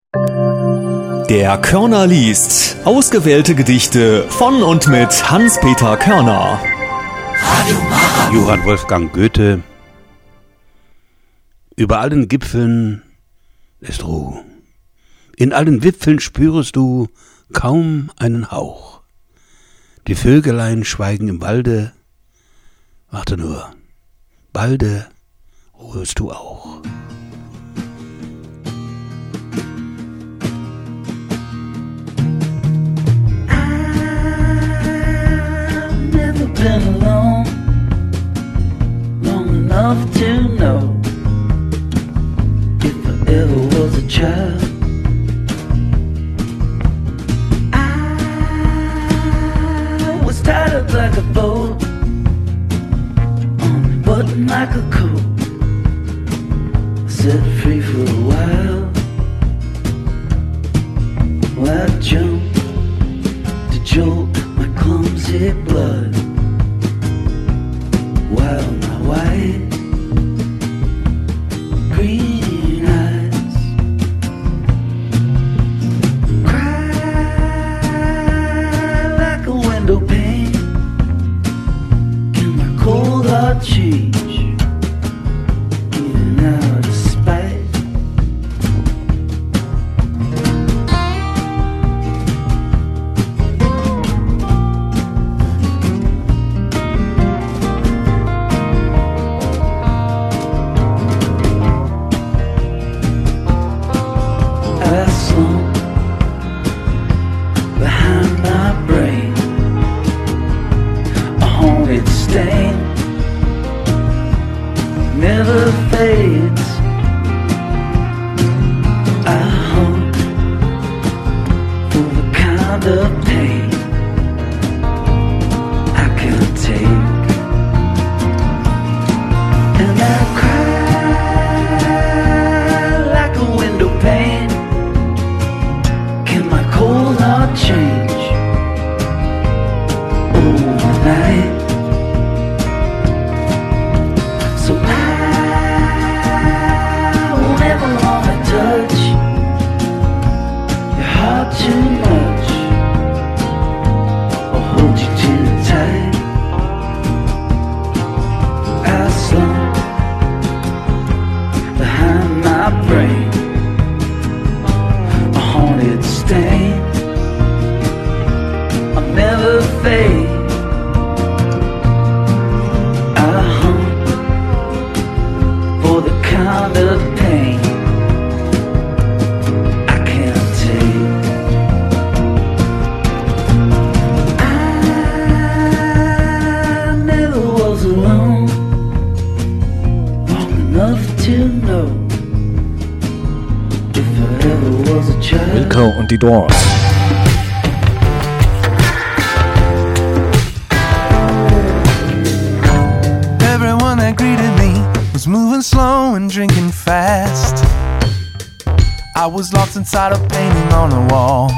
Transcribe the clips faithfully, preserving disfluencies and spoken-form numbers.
Der Körner liest. Ausgewählte Gedichte von und mit Hans-Peter Körner. Johann Wolfgang Goethe. Über allen Gipfeln ist Ruhe. In allen Wipfeln spürest du kaum einen Hauch. Die Vögelein schweigen im Walde. Warte nur, balde ruhest du auch. Been alone long enough to know if I ever was a child, I was tied up like a boat, unbuttoned like a coat, set free for a while. Well, I jumped to jolt my clumsy blood. While my white, green eyes cry like a window pane. Can my cold heart change, even out of spite? Never fades. I hope for the kind of pain I can't take, and I cry like a window pane. Can my cold heart change overnight? So I touch your heart too much, or hold you too tight. I slump behind my brain, a haunted stain. I'll never fade. I hunt for the kind of pain Wilco und die Doors. Everyone that greeted me was moving slow and drinking fast. I was lost inside a painting on the wall.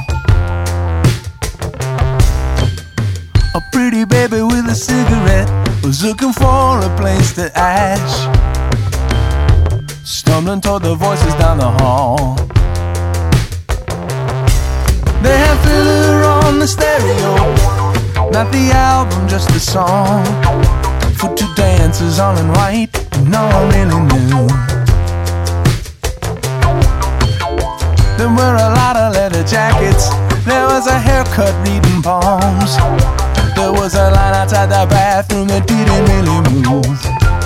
A pretty baby with a cigarette was looking for a place to ash, stumbling toward the voices down the hall. They had Thriller on the stereo, not the album, just the song. For two dancers all in white, no one really knew. There were a lot of leather jackets, there was a haircut reading palms. There was a line outside the bathroom that didn't really move.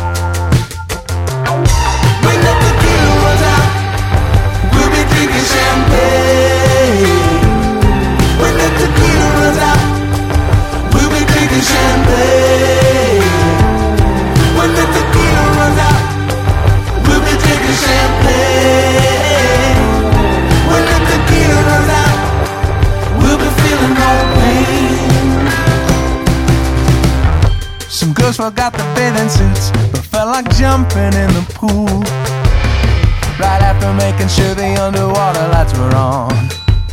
When the tequila runs out, we'll be drinking champagne. When the tequila runs out, we'll be drinking champagne. When the tequila runs out, we'll be drinking champagne. When the tequila runs out, we'll be feeling no pain. Some girls forgot the bathing suits, but felt like jumping in the pool. Right after making sure the underwater lights were on.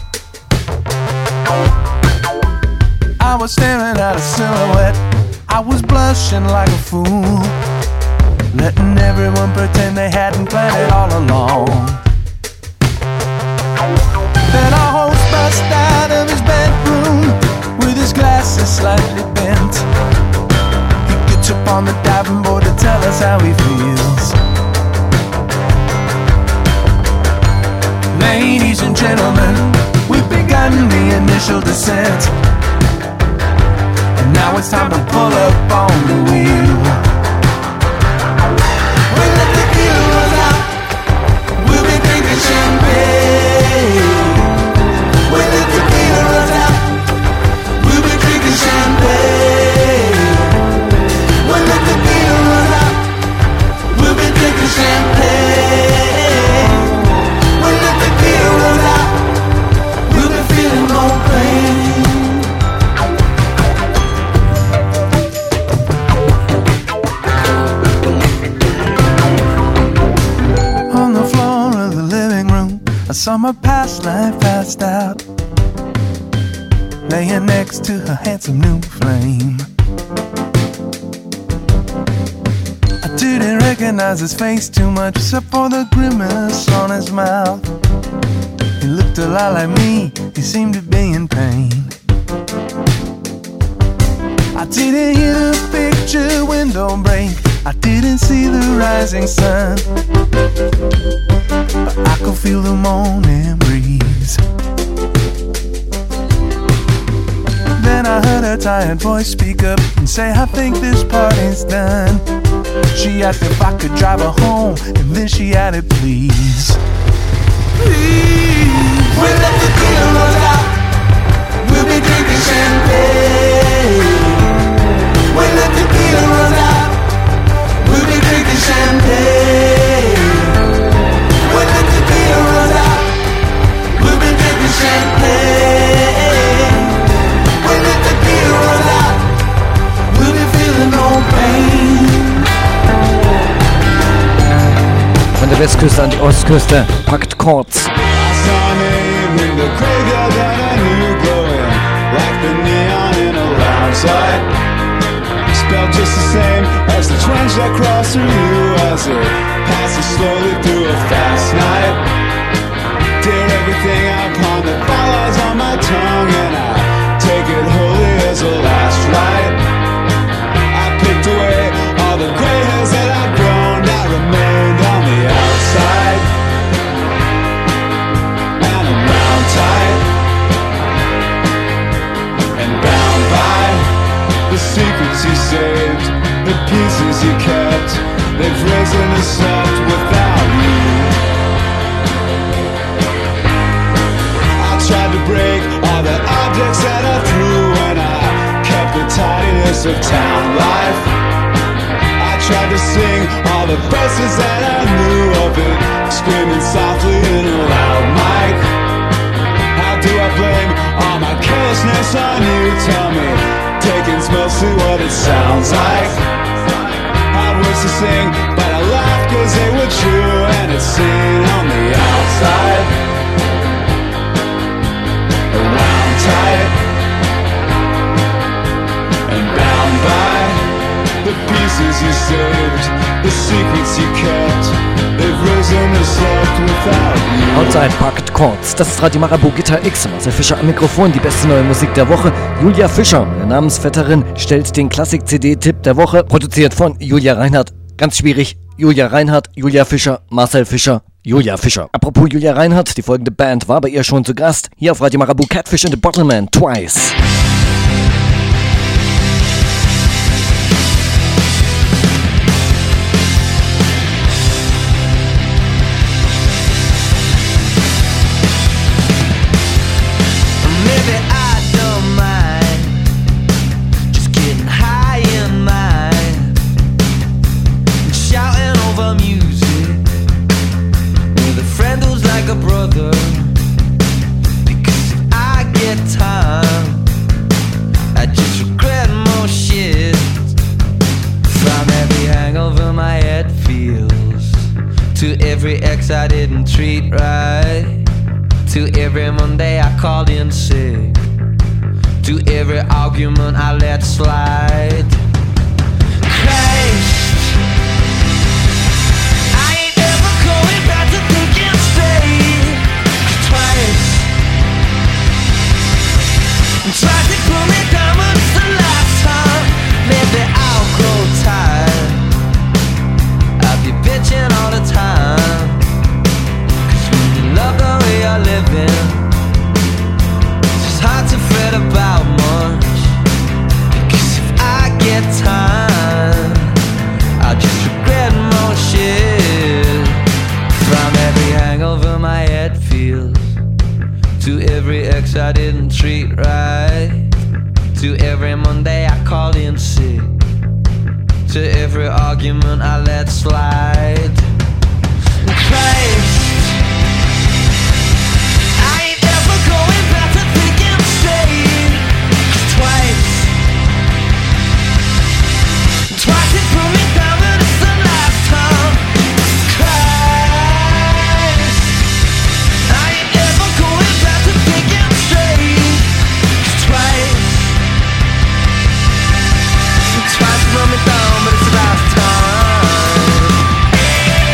I was staring at a silhouette, I was blushing like a fool, letting everyone pretend they hadn't planned it all along. gentlemen, we've begun the initial descent. And now it's time to pull up on the wheel. When the tequila runs out, we'll be drinking champagne. When the tequila runs out, we'll be drinking champagne. When the tequila runs out, we'll be drinking champagne. When the tequila runs out, we'll be feeling no pain. On the floor of the living room, I saw my past life passed out, laying next to her handsome new flame. I didn't recognize his face too much, except for the grimace on his mouth. He looked a lot like me, he seemed to be in pain. I didn't hear the picture window break, I didn't see the rising sun, but I could feel the morning breeze. Then I heard her tired voice speak up and say, I think this party's done. She asked if I could drive her home, and then she added, please. Please. When the tequila runs out, we'll be drinking champagne. When the tequila runs out, we'll be drinking champagne. When the tequila runs out, we'll be drinking champagne. When the tequila runs out, we'll be feeling no pain. Von der Westküste an die Ostküste, packt Chords. The graveyard that I knew glowing like the neon in a lounge light, spelled just the same as the trench that crossed through you as it passes slowly through a fast night. Dare everything upon the bylaws on my tongue, and I take it wholly as a last rite. I picked away all the gray hairs that I've grown, I remained on the outside. Tight and bound by the secrets you saved, the pieces you kept, they've risen and slept without you. I tried to break all the objects that I threw, and I kept the tidiness of town life. I tried to sing all the verses that I knew of it, screaming softly in a loud mic. Do I blame all my carelessness on you? Tell me, taking's mostly what it sounds like. Hard words to sing, but I laughed cause they were true, and it's seen on the outside. Around tight and bound by the pieces you saved, the secrets you kept, they've risen and slept without you. Outside packt Chords. Das ist Radio Marabout Gitarre X. Marcel Fischer am Mikrofon. Die beste neue Musik der Woche. Julia Fischer, meine Namensvetterin, stellt den Klassik-C D-Tipp der Woche. Produziert von Julia Reinhardt. Ganz schwierig. Julia Reinhardt, Julia Fischer, Marcel Fischer, Julia Fischer. Apropos Julia Reinhardt, die folgende Band war bei ihr schon zu Gast. Hier auf Radio Marabout, Catfish and the Bottleman, Twice. I didn't treat right. To every Monday I called in sick. To every argument I let slide. Christ, I ain't ever going back to thinking straight. Twice tried to pull me down, but it's the last time. Maybe I'll grow tired of you bitching all the time. Love the way you're living. every ex I didn't treat right, to every Monday I called in sick, to every argument I let slide. Christ, I ain't ever going back to thinking straight. Twice, twice it put me down, but it's the last time. Christ, I ain't ever going back to thinking straight. Twice, twice it put me down, but it's the last time.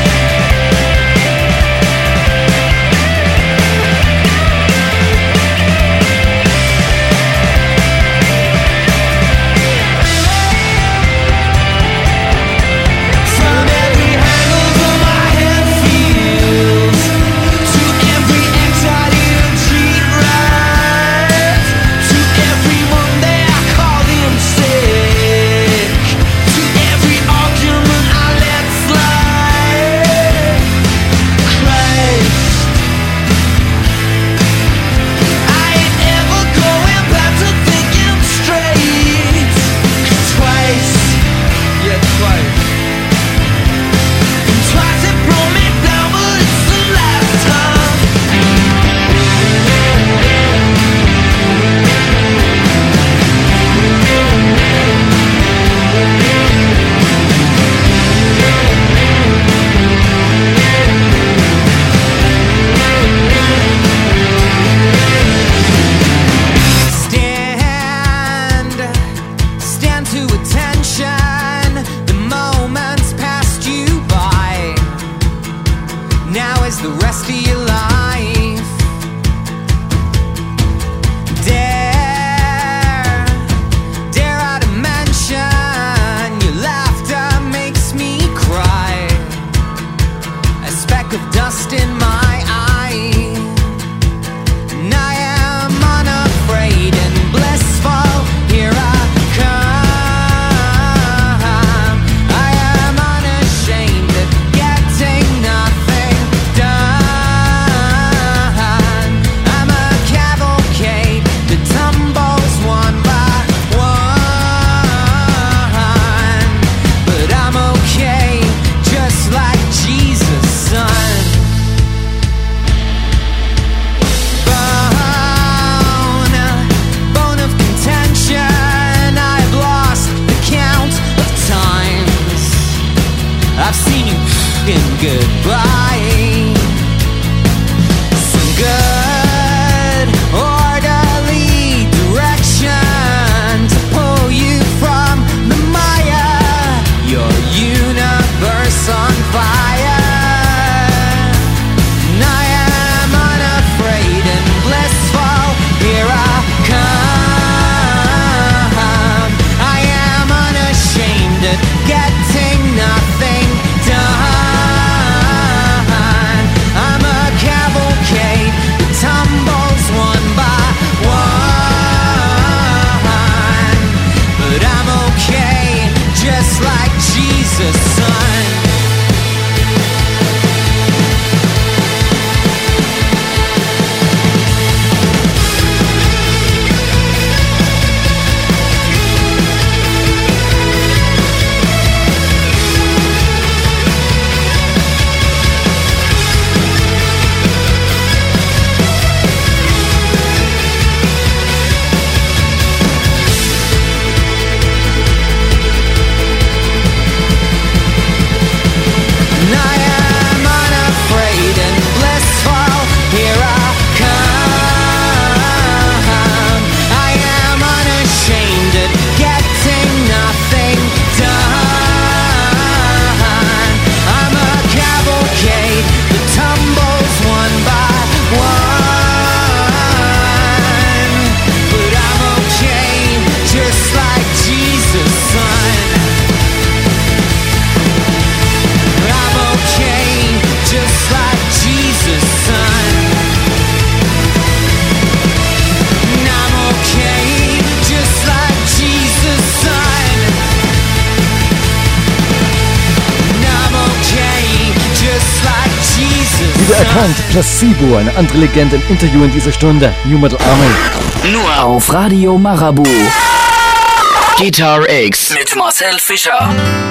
Und Placebo, eine andere Legende im Interview in dieser Stunde. New Metal Army. Nur auf Radio Marabu. Guitar X mit Marcel Fischer.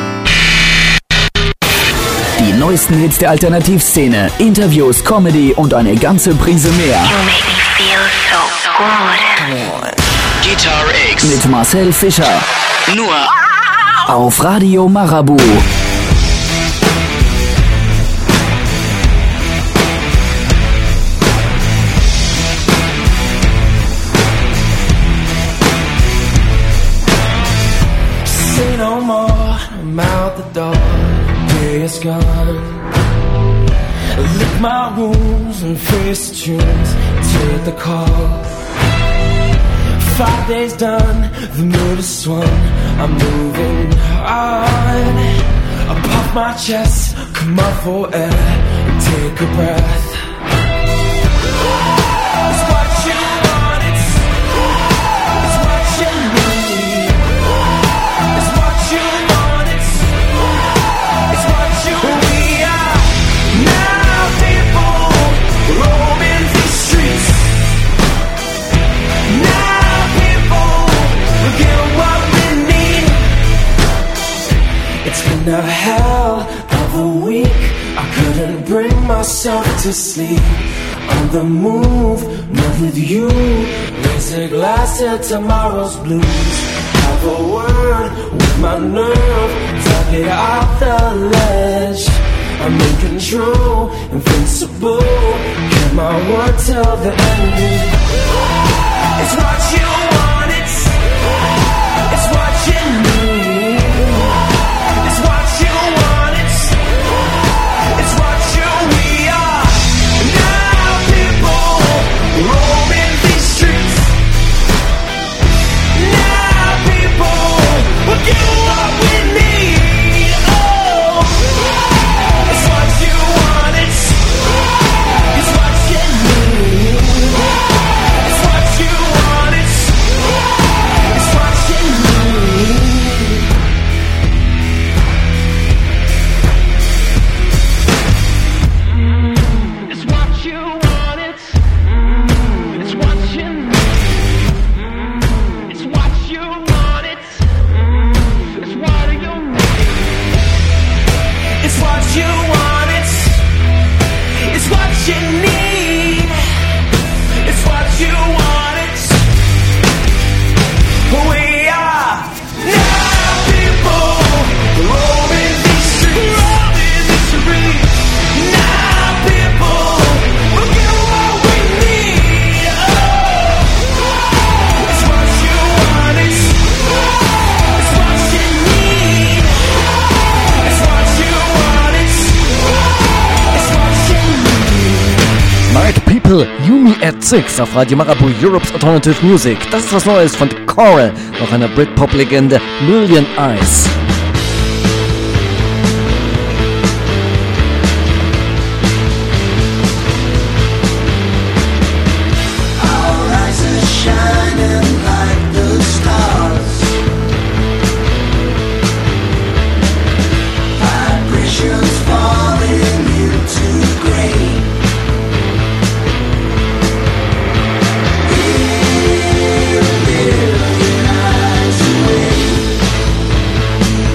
Die neuesten Hits der Alternativszene, Interviews, Comedy und eine ganze Prise mehr. You make me feel so good. Guitar X mit Marcel Fischer. Nur auf Radio Marabu. Say no more, I'm out the door. Day is gone. Lick my wounds and face the tunes. Take the call. Five days done, the mood is swung. I'm moving on. I puff my chest, come up for air, and take a breath. It's what you want, it's, it's what you need. It's what you want, it's, it's what you we are. Now people roaming these streets. Now get what we need. It's been a hell of a week. I couldn't bring myself to sleep. On the move, not with you. Raise a glass to tomorrow's blues. Have a word with my nerve. Tuck it off the ledge. I'm in control, invincible. Get my word till the end. It's what you want, it's It's what you need. It's what you want. It's It's what you we are. Now people roaming these streets. Now people will get what we need. Oh, it's what you want. It's It's what you need. It's what you want. It's It's what you need. Mm, it's what you want, it's, mm, it's what you need. Mm, it's what you want, it's, mm, it's what you need. It's what you want, it's, it's what you need. It's what you want, it's, we are now people roaming these streets. Roaming these streets. Now people will get what we need. Oh, it's what you want. It's, it's what you need. It's what you want. It's, it's what you need. Night People, You Me at Six auf Radio Marabu, Europe's Alternative Music. Das ist was Neues von Coral, noch einer Britpop-Legende, Million Eyes. Our eyes are shining like the stars. Vibrations falling into gray. A million eyes away.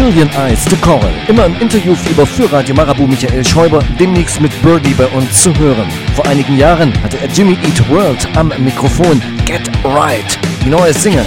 Million Eyes to Coral. Immer im Interviewfieber für Radio Marabu Michael Schäuber, demnächst mit Birdie bei uns zu hören. Vor einigen Jahren hatte er Jimmy Eat World am Mikrofon. Get Right, die neue Single.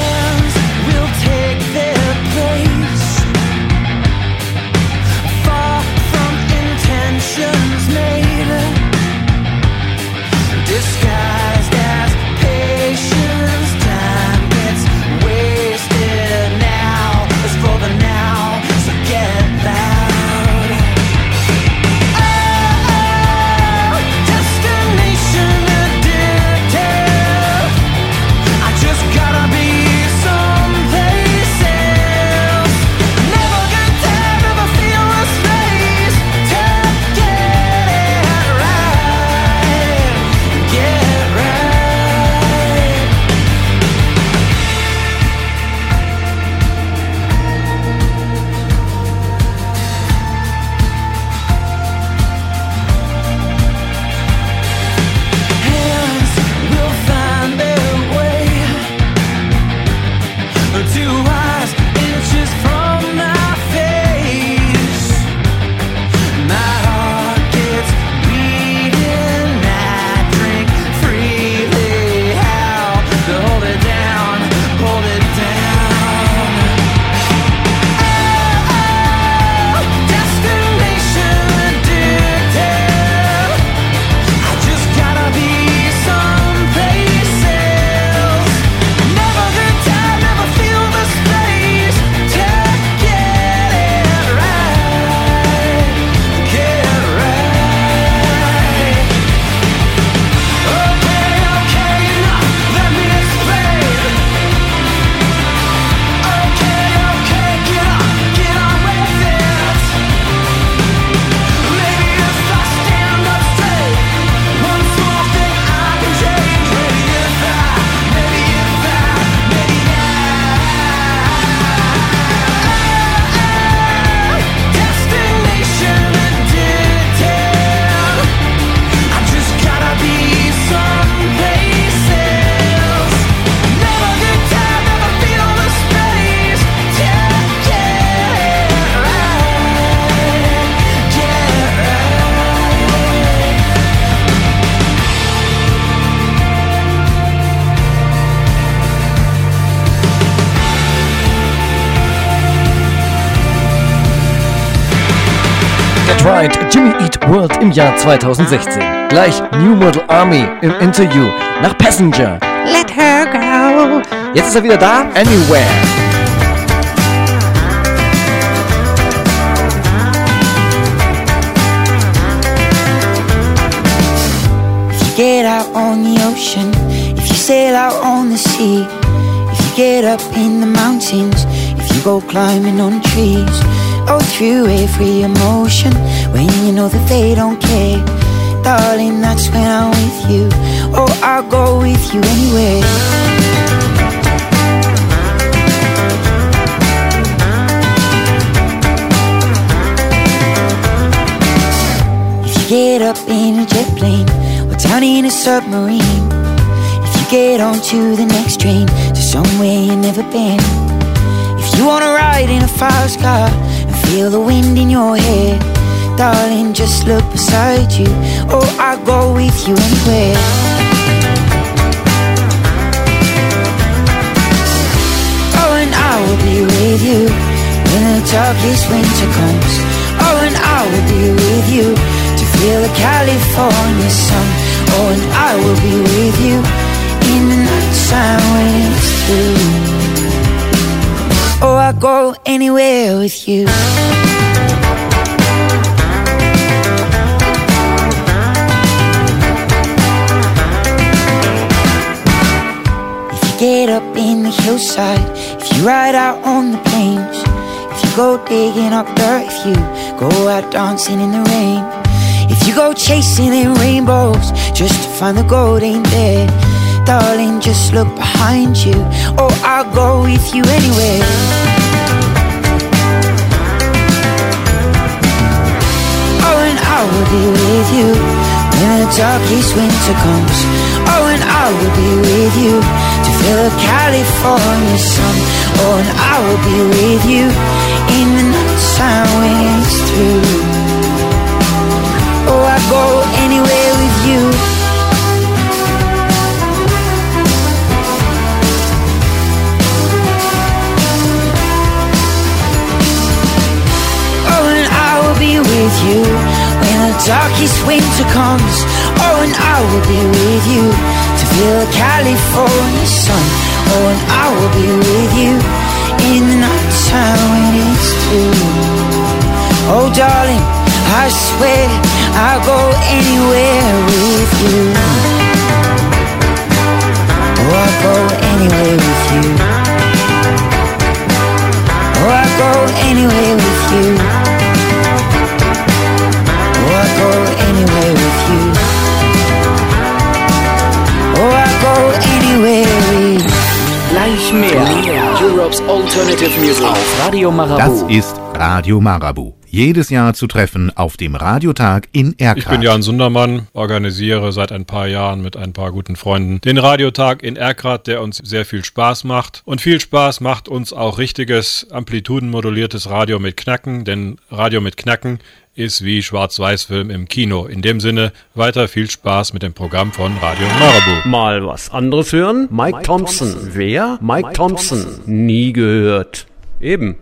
Right, Jimmy Eat World im Jahr zweitausendsechzehn. Gleich New Model Army im Interview nach Passenger. Let her go. Jetzt ist er wieder da. Anywhere. If you get out on the ocean, if you sail out on the sea, if you get up in the mountains, if you go climbing on trees, go through every emotion when you know that they don't care. Darling, that's when I'm with you. Oh, I'll go with you anywhere. If you get up in a jet plane or down in a submarine, if you get onto the next train to somewhere you've never been, if you wanna ride in a fast car, feel the wind in your hair, darling, just look beside you. Oh, I'll go with you anywhere. Oh, and I will be with you when the darkest winter comes. Oh, and I will be with you to feel the California sun. Oh, and I will be with you in the night time when it's through. Oh, I'll go anywhere with you. If you get up in the hillside, if you ride out on the plains, if you go digging up dirt, if you go out dancing in the rain, if you go chasing in rainbows just to find the gold ain't there, darling, just look behind you. Oh, I'll go with you anywhere. Oh, and I will be with you when the darkest winter comes. Oh, and I will be with you to feel the California sun. Oh, and I will be with you in the night time when it's through. Oh, I go anywhere with you. Oh, and I will be with you when the darkest winter comes. Oh, and I will be with you to feel the California sun. Oh, and I will be with you in the night time when it's through. Oh, darling, I swear I'll go anywhere with you. Oh, I'll go anywhere with you. Oh, I'll go anywhere with you. Oh, I'll go anywhere with you. Oh, I'll go anywhere with you. Gleich mehr. Europe's Alternative Music auf Radio Marabu. Das ist Radio Marabu. Jedes Jahr zu treffen auf dem Radiotag in Erkrath. Ich bin Jan Sundermann, organisiere seit ein paar Jahren mit ein paar guten Freunden den Radiotag in Erkrath, der uns sehr viel Spaß macht. Und viel Spaß macht uns auch richtiges, amplitudenmoduliertes Radio mit Knacken, denn Radio mit Knacken ist wie Schwarz-Weiß-Film im Kino. In dem Sinne, weiter viel Spaß mit dem Programm von Radio Marabu. Mal was anderes hören? Mike Thompson. Wer? Mike Thompson. Nie gehört. Eben.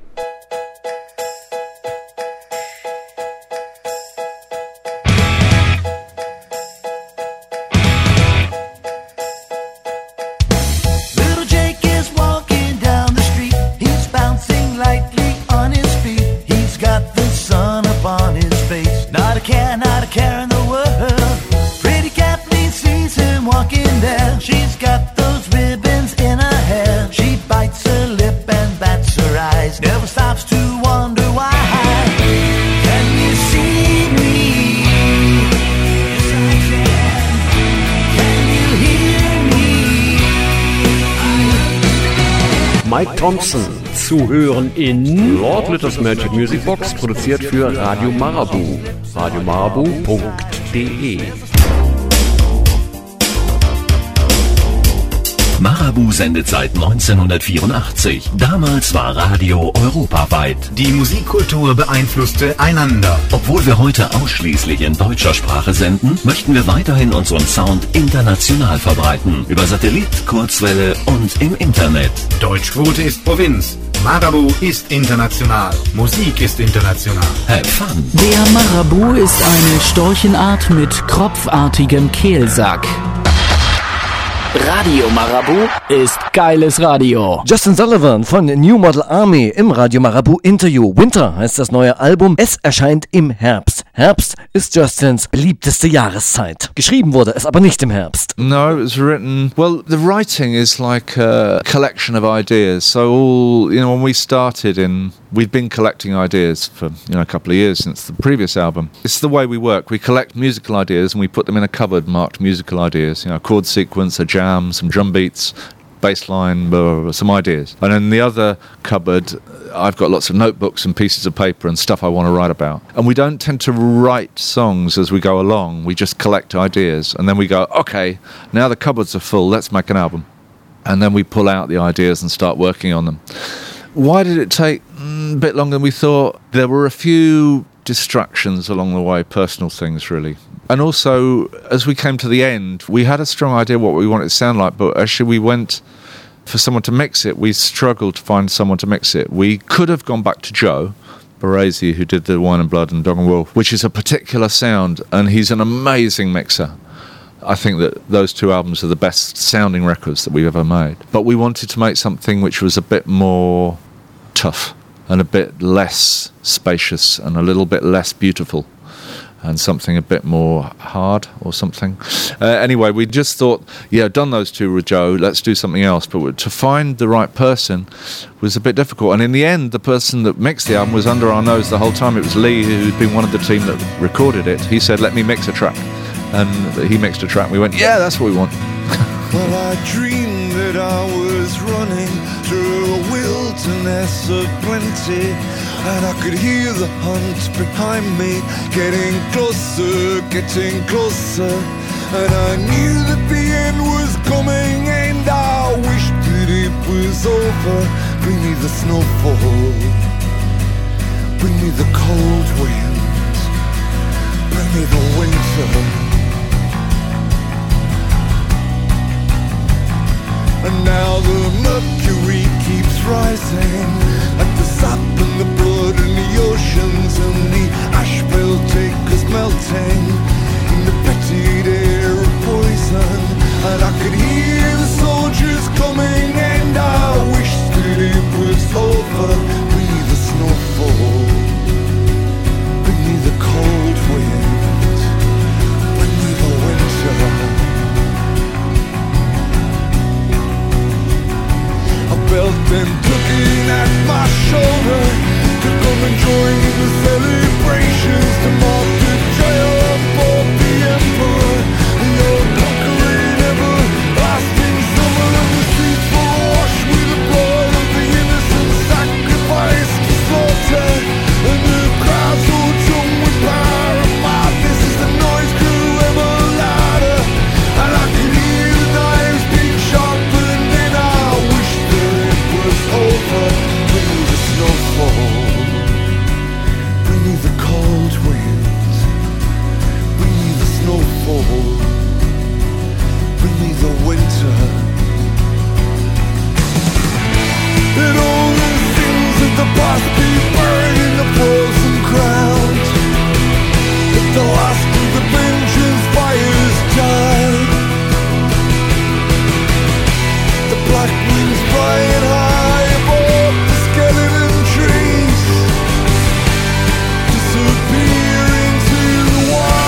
Mike Thompson, zu hören in Lord Litters Magic Music Box, produziert für Radio Marabu. radio marabu punkt de. Marabu sendet seit neunzehnhundertvierundachtzig. Damals war Radio europaweit. Die Musikkultur beeinflusste einander. Obwohl wir heute ausschließlich in deutscher Sprache senden, möchten wir weiterhin unseren Sound international verbreiten. Über Satellit, Kurzwelle und im Internet. Deutschquote ist Provinz. Marabu ist international. Musik ist international. Have fun. Der Marabu ist eine Storchenart mit kropfartigem Kehlsack. Radio Marabu ist geiles Radio. Justin Sullivan von New Model Army im Radio Marabu Interview. Winter heißt das neue Album. Es erscheint im Herbst. Herbst ist Justins beliebteste Jahreszeit. Geschrieben wurde es aber nicht im Herbst. No, it was written... Well, the writing is like a collection of ideas. So all, you know, when we started in... We'd been collecting ideas for, you know, a couple of years since the previous album. It's the way we work. We collect musical ideas and we put them in a cupboard marked musical ideas. You know, a chord sequence, a jam, some drum beats, bass line, blah, blah, blah, some ideas. And in the other cupboard, I've got lots of notebooks and pieces of paper and stuff I want to write about. And we don't tend to write songs as we go along. We just collect ideas. And then we go, okay, now the cupboards are full, let's make an album. And then we pull out the ideas and start working on them. Why did it take mm, a bit longer than we thought? There were a few distractions along the way, personal things really. And also, as we came to the end, we had a strong idea what we wanted it to sound like, but actually we went for someone to mix it. We struggled to find someone to mix it. We could have gone back to Joe Barresi, who did the Wine and Blood and Dog and Wolf, which is a particular sound, and he's an amazing mixer. I think that those two albums are the best sounding records that we've ever made. But we wanted to make something which was a bit more tough and a bit less spacious and a little bit less beautiful and something a bit more hard or something. Uh, anyway, we just thought, yeah, done those two with Joe, let's do something else. But to find the right person was a bit difficult. And in the end, the person that mixed the album was under our nose the whole time. It was Lee, who'd been one of the team that recorded it. He said, let me mix a track. And he mixed a track and we went, yeah, that's what we want. Well, I dreamed that I was running through a wilderness of plenty, and I could hear the hunt behind me, getting closer, getting closer. And I knew that the end was coming, and I wished over. Bring me the snowfall. Bring me the cold winds. Bring me the winter. And now the mercury keeps rising, like the sap and the blood in the oceans, and the ash will take us melting in the pettied air of poison. And I could hear the soldiers coming, and I wish that it was over. Bring me the snowfall. Bring me the cold wind. Bring me the winter. I felt them tugging at my shoulder to come and join in the celebrations to mark the triumph of the emperor. And your conquering everlasting summer, and the streets were washed with the blood of the innocent sacrificed to slaughter. And the crowds all drunk with power and madness as the noise grew ever louder. And I could hear the knives being sharpened, and I wish that it was over. Bring me the snowfall. Bring me the cold winds. Bring me the snowfall. Bring me the winter. Let all the sins of the past be buried in the frozen ground. Let the last of the vengeance fires die. The black wings flying high above the skeleton trees, disappear into the wild.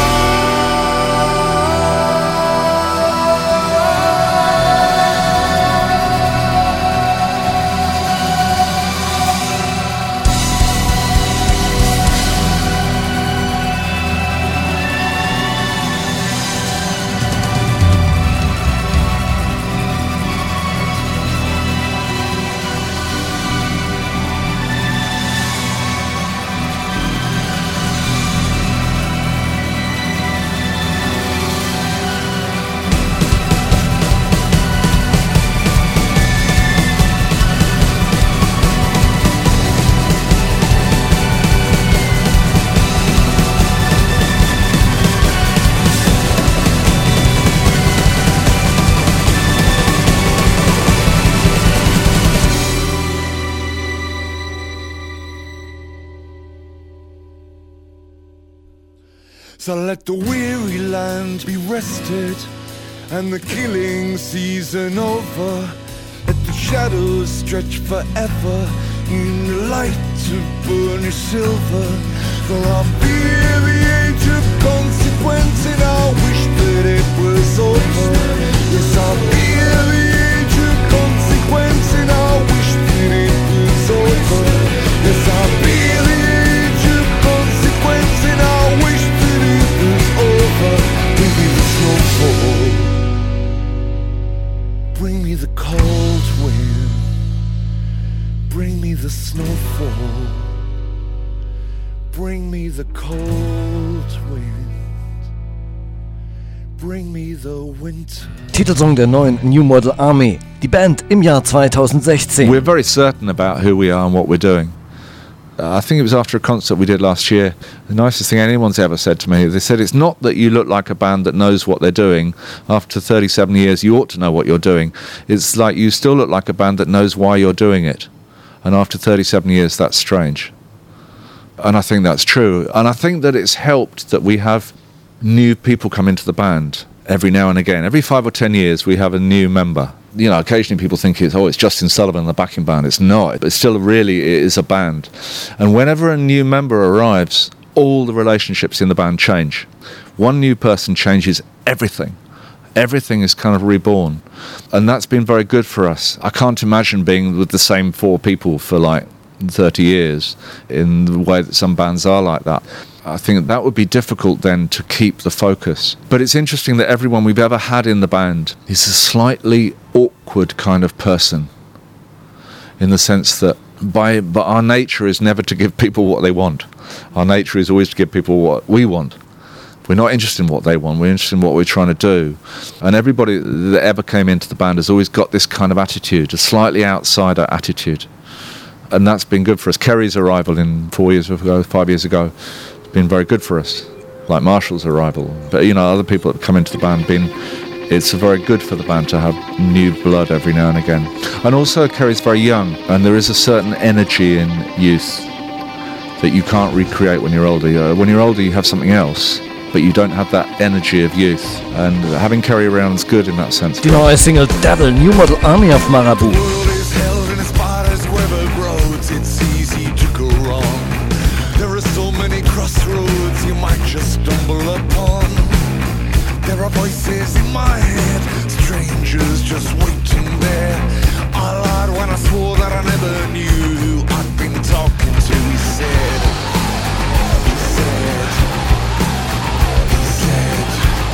So let the weary land be rested, and the killing season over. Let the shadows stretch forever in the light of burnished silver. For I fear the age of consequence, and I wish that it was over. Yes, I fear the age of consequence, and I wish that it was over. Yes, I fear the age of consequence, and I wish that it was over. Bring me the snowfall. Bring me the cold wind. Bring me the snowfall. Bring me the cold wind. Bring me the winter. Titelsong der neuen New Model Army. Die Band im Jahr zweitausendsechzehn. We're very certain about who we are and what we're doing. Uh, I think it was after a concert we did last year. The nicest thing anyone's ever said to me, they said, it's not that you look like a band that knows what they're doing. After thirty-seven years, you ought to know what you're doing. It's like you still look like a band that knows why you're doing it. And after thirty-seven years, that's strange. And I think that's true. And I think that it's helped that we have new people come into the band every now and again. Every five or ten years, we have a new member. You know, occasionally people think it's, oh, it's Justin Sullivan and the backing band. It's not. But still really it is a band. And whenever a new member arrives, all the relationships in the band change. One new person changes everything. Everything is kind of reborn. And that's been very good for us. I can't imagine being with the same four people for like thirty years in the way that some bands are like that. I think that would be difficult then to keep the focus. But it's interesting that everyone we've ever had in the band is a slightly awkward kind of person, in the sense that by but our nature is never to give people what they want. Our nature is always to give people what we want. We're not interested in what they want, we're interested in what we're trying to do. And everybody that ever came into the band has always got this kind of attitude, a slightly outsider attitude. And that's been good for us. Kerry's arrival in four years ago, five years ago, has been very good for us. Like Marshall's arrival. But, you know, other people that have come into the band been... It's very good for the band to have new blood every now and again. And also, Kerry's very young, and there is a certain energy in youth that you can't recreate when you're older. Uh, when you're older, you have something else, but you don't have that energy of youth. And having Kerry around is good in that sense. Die neue Single Devil, New Model Army auf Marabu. Crossroads you might just stumble upon. There are voices in my head, strangers just waiting there. I lied when I swore that I never knew who I'd been talking to. He said, he said, he said.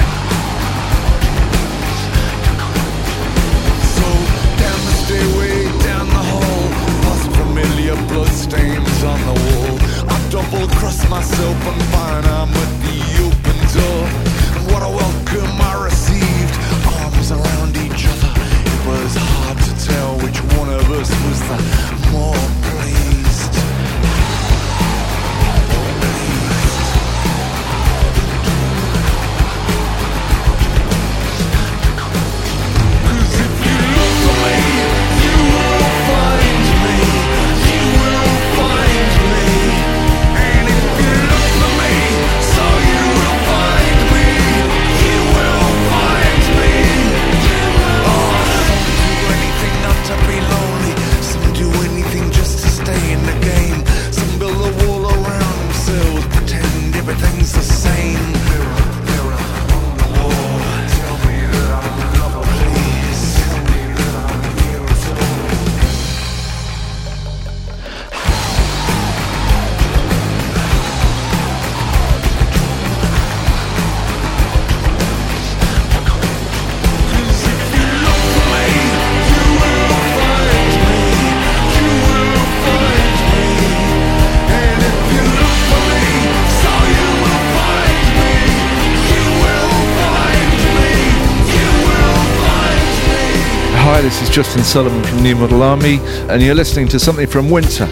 So down the stairway, down the hall, past familiar bloodstains on the wall. Double cross myself and find I'm at the open door. And what a welcome I received, arms around each other. It was hard to tell which one of us was the more pleased. Cause if you look for me, you will find me. You will find me. Everything's the same. Mirror, mirror on the wall, tell me that I'm a lover, please. Tell me that I'm here at all. Cause if you look for me, you will find me. You will find me. And if you look for me, so you will find me. You will find me. You will find me. Hi, this is Justin Sullivan from New Model Army, and you're listening to something from Winter.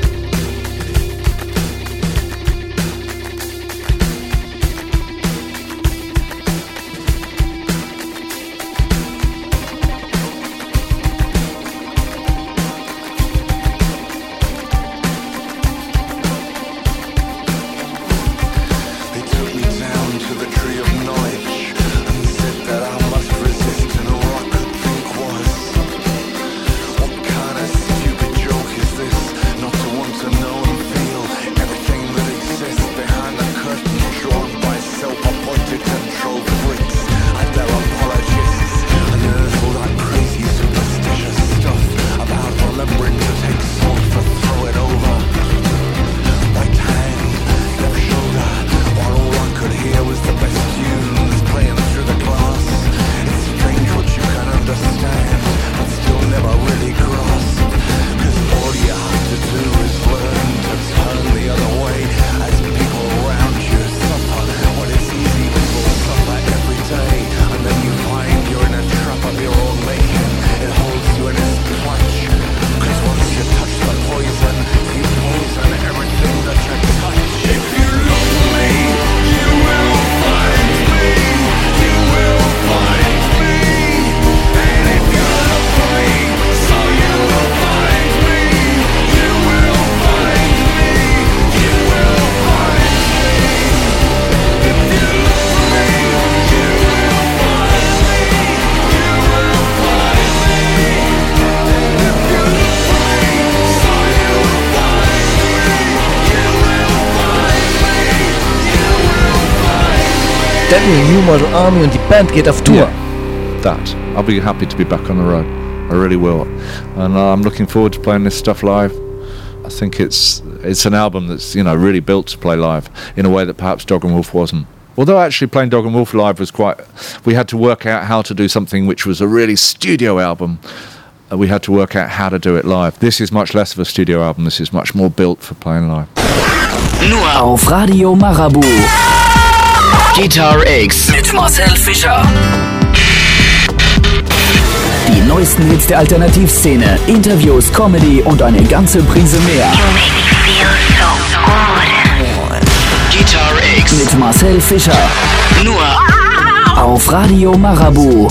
Devil, New Model Army und die Band geht auf Tour. Yeah, that. I'll be happy to be back on the road. I really will. And uh, I'm looking forward to playing this stuff live. I think it's it's an album that's, you know, really built to play live in a way that perhaps Dog and Wolf wasn't. Although actually playing Dog and Wolf live was quite... We had to work out how to do something which was a really studio album. Uh, we had to work out how to do it live. This is much less of a studio album. This is much more built for playing live. Nur auf Radio Marabu. Guitar X mit Marcel Fischer. Die neuesten Hits der Alternativszene, Interviews, Comedy und eine ganze Prise mehr. Guitar X mit Marcel Fischer. Nur auf Radio Marabu.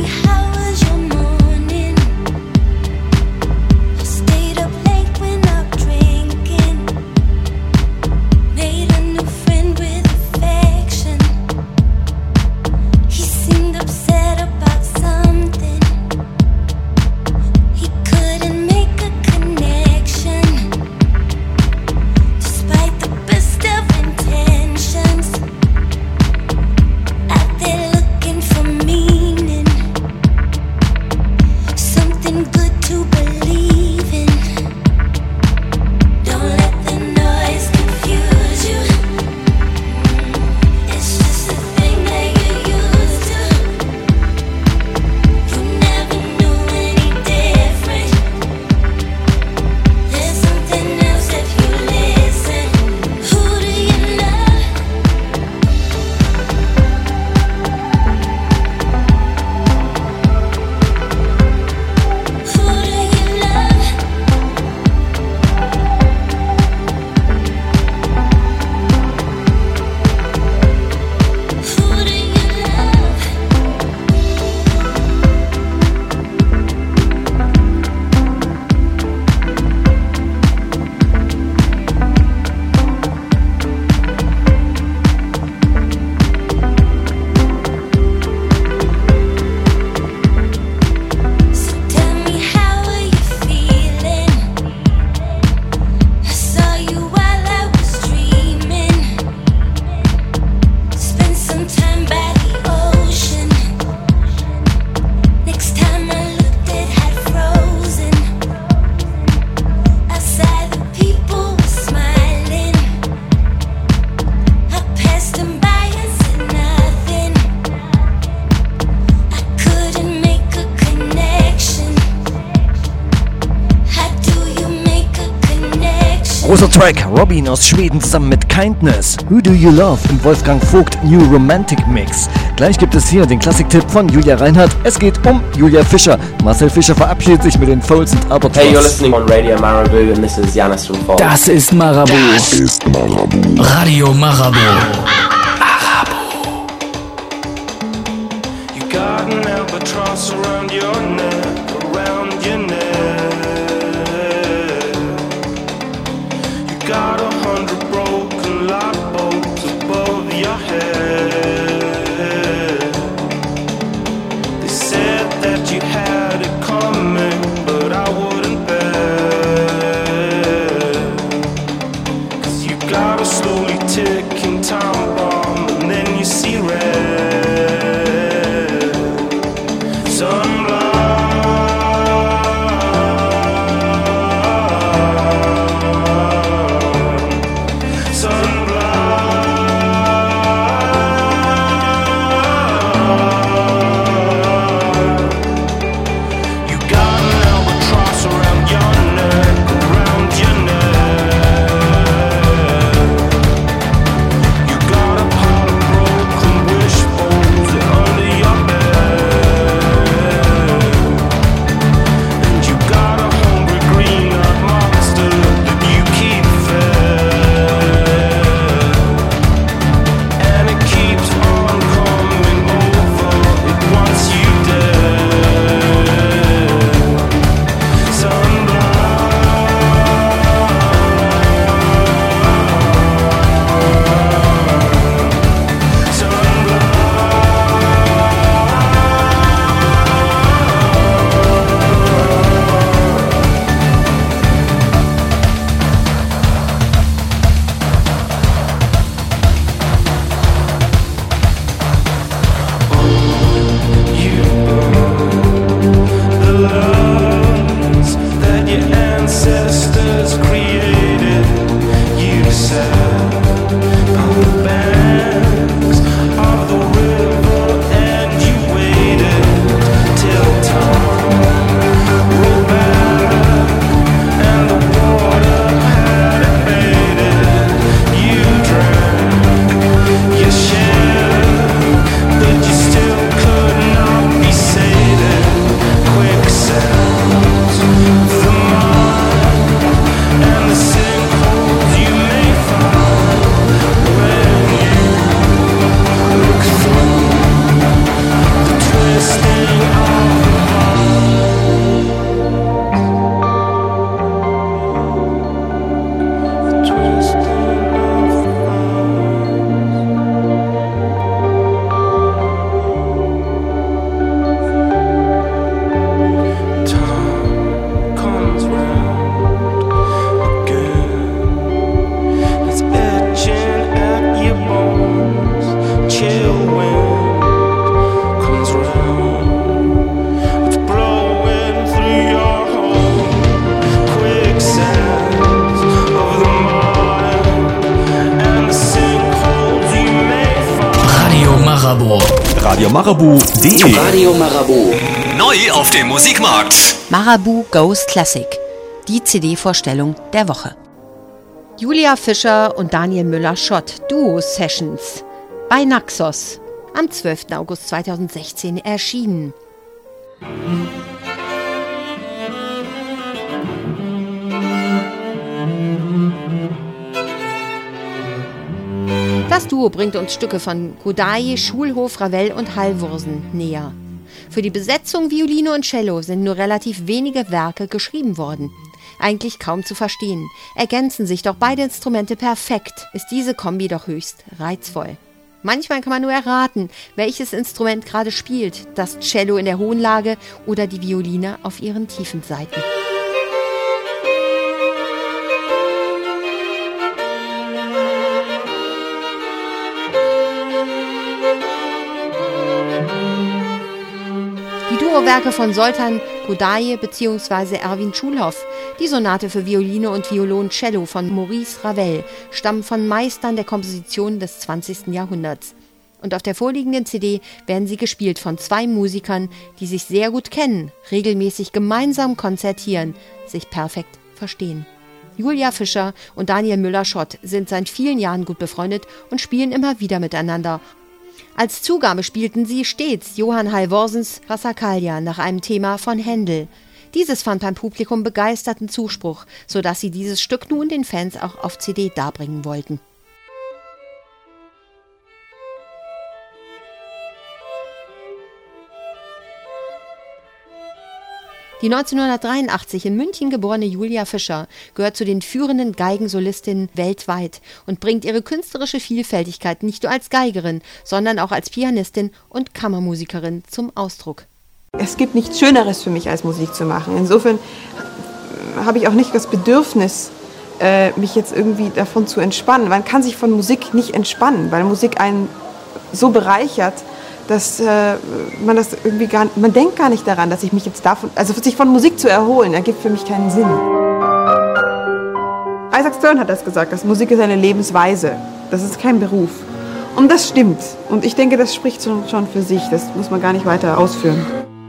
Großer Track, Robin aus Schweden zusammen mit Kindness. Who Do You Love im Wolfgang Vogt New Romantic Mix. Gleich gibt es hier den Klassiktipp von Julia Reinhardt. Es geht um Julia Fischer. Marcel Fischer verabschiedet sich mit den Foals und Albatross. Hey, you're listening on Radio Marabu and this is Yanis from Foals. Das ist Marabu. Das ist Marabu. Radio Marabu. You got an albatross around your neck, around your neck. Got a hundred broken light bulbs above your head. They said that you had it coming, but I wouldn't bet. Cause you got a slowly ticking time bomb, and then you see red. Sunblind. marabu punkt de. Radio Marabu. Neu auf dem Musikmarkt. Marabu Goes Classic. Die C D-Vorstellung der Woche. Julia Fischer und Daniel Müller-Schott, Duo-Sessions. Bei Naxos. Am zwölften August zweitausendsechzehn erschienen. Das Duo bringt uns Stücke von Kodály, Schulhof, Ravel und Halvorsen näher. Für die Besetzung Violine und Cello sind nur relativ wenige Werke geschrieben worden. Eigentlich kaum zu verstehen. Ergänzen sich doch beide Instrumente perfekt, ist diese Kombi doch höchst reizvoll. Manchmal kann man nur erraten, welches Instrument gerade spielt, das Cello in der hohen Lage oder die Violine auf ihren tiefen Saiten. Die Duowerke von Zoltán Kodály bzw. Erwin Schulhoff, die Sonate für Violine und Violoncello von Maurice Ravel, stammen von Meistern der Komposition des zwanzigsten Jahrhunderts. Und auf der vorliegenden C D werden sie gespielt von zwei Musikern, die sich sehr gut kennen, regelmäßig gemeinsam konzertieren, sich perfekt verstehen. Julia Fischer und Daniel Müller-Schott sind seit vielen Jahren gut befreundet und spielen immer wieder miteinander. Als Zugabe spielten sie stets Johann Halvorsens Passacaglia nach einem Thema von Händel. Dieses fand beim Publikum begeisterten Zuspruch, sodass sie dieses Stück nun den Fans auch auf C D darbringen wollten. Die neunzehnhundertdreiundachtzig in München geborene Julia Fischer gehört zu den führenden Geigensolistinnen weltweit und bringt ihre künstlerische Vielfältigkeit nicht nur als Geigerin, sondern auch als Pianistin und Kammermusikerin zum Ausdruck. Es gibt nichts Schöneres für mich, als Musik zu machen. Insofern habe ich auch nicht das Bedürfnis, mich jetzt irgendwie davon zu entspannen. Man kann sich von Musik nicht entspannen, weil Musik einen so bereichert, dass äh, man das irgendwie gar nicht, man denkt gar nicht daran, dass ich mich jetzt davon, also sich von Musik zu erholen, ergibt für mich keinen Sinn. Isaac Stern hat das gesagt, dass Musik ist eine Lebensweise, das ist kein Beruf. Und das stimmt. Und ich denke, das spricht schon, schon für sich, das muss man gar nicht weiter ausführen.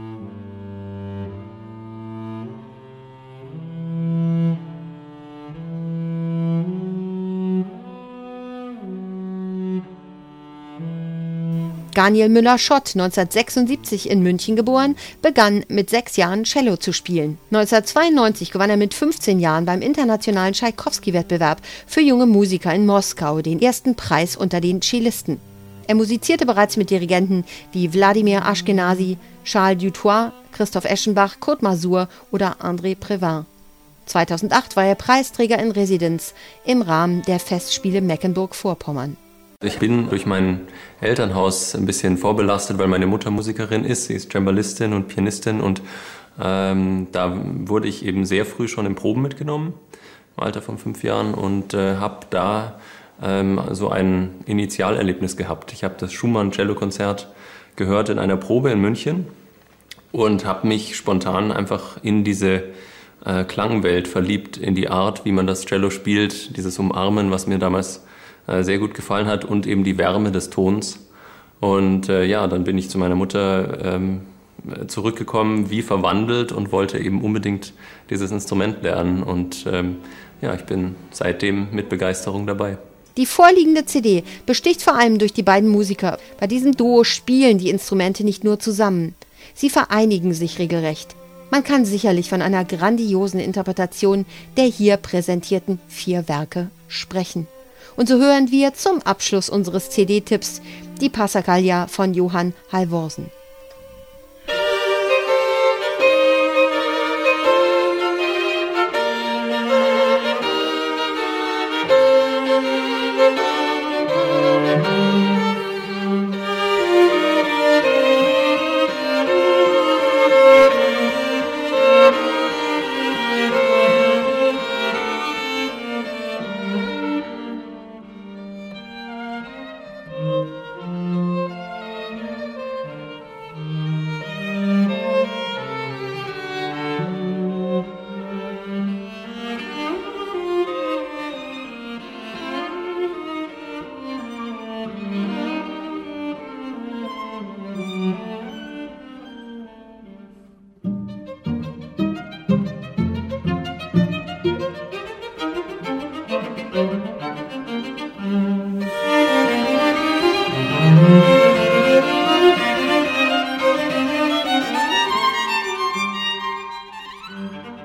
Daniel Müller-Schott, neunzehnhundertsechsundsiebzig in München geboren, begann mit sechs Jahren Cello zu spielen. neunzehnhundertzweiundneunzig gewann er mit fünfzehn Jahren beim internationalen Tschaikowski-Wettbewerb für junge Musiker in Moskau den ersten Preis unter den Cellisten. Er musizierte bereits mit Dirigenten wie Wladimir Ashkenazy, Charles Dutoit, Christoph Eschenbach, Kurt Masur oder André Previn. zweitausendacht war er Preisträger in Residenz im Rahmen der Festspiele Mecklenburg-Vorpommern. Ich bin durch mein Elternhaus ein bisschen vorbelastet, weil meine Mutter Musikerin ist. Sie ist Cembalistin und Pianistin und ähm, da wurde ich eben sehr früh schon in Proben mitgenommen, im Alter von fünf Jahren und äh, habe da ähm, so ein Initialerlebnis gehabt. Ich habe das Schumann-Cello-Konzert gehört in einer Probe in München und habe mich spontan einfach in diese äh, Klangwelt verliebt, in die Art, wie man das Cello spielt, dieses Umarmen, was mir damals sehr gut gefallen hat und eben die Wärme des Tons. Und äh, ja, dann bin ich zu meiner Mutter ähm, zurückgekommen, wie verwandelt und wollte eben unbedingt dieses Instrument lernen. Und ähm, ja, ich bin seitdem mit Begeisterung dabei. Die vorliegende C D besticht vor allem durch die beiden Musiker. Bei diesem Duo spielen die Instrumente nicht nur zusammen. Sie vereinigen sich regelrecht. Man kann sicherlich von einer grandiosen Interpretation der hier präsentierten vier Werke sprechen. Und so hören wir zum Abschluss unseres C D-Tipps die Passacaglia von Johann Halvorsen.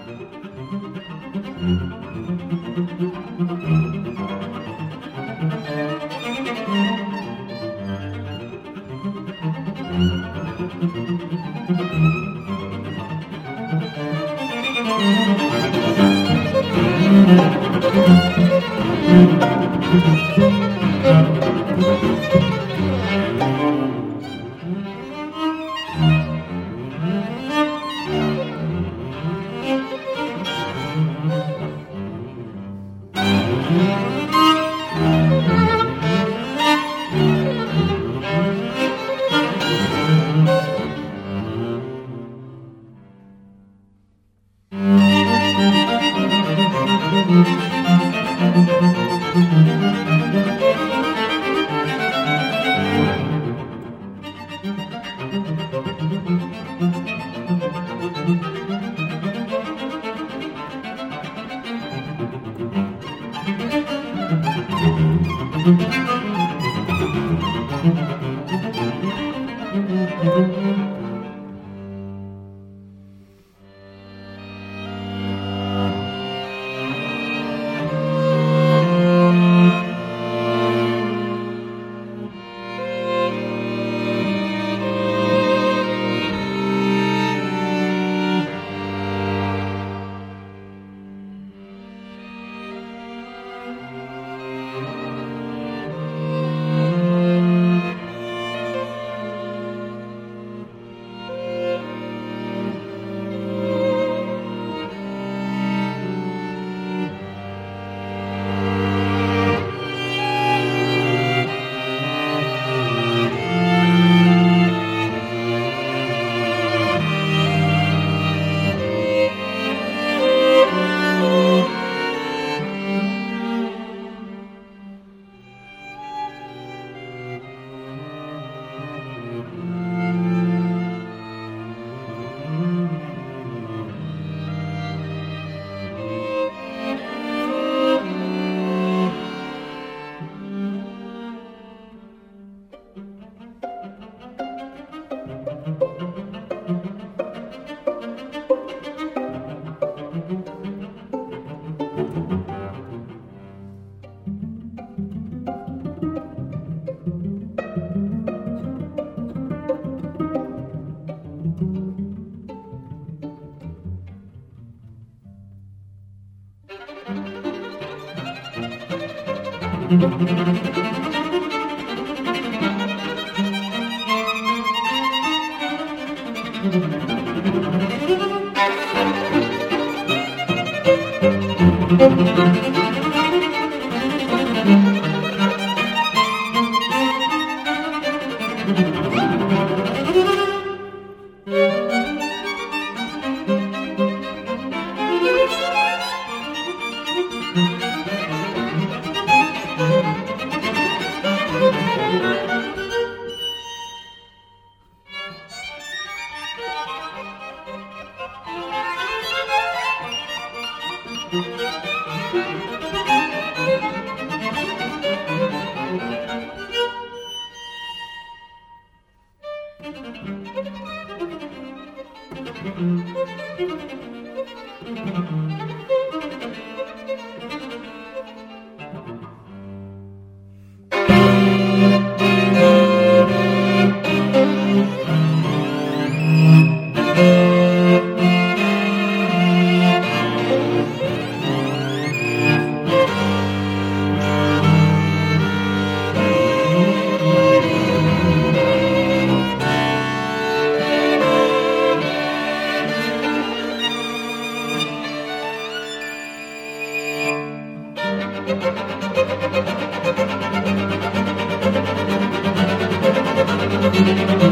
Thank you.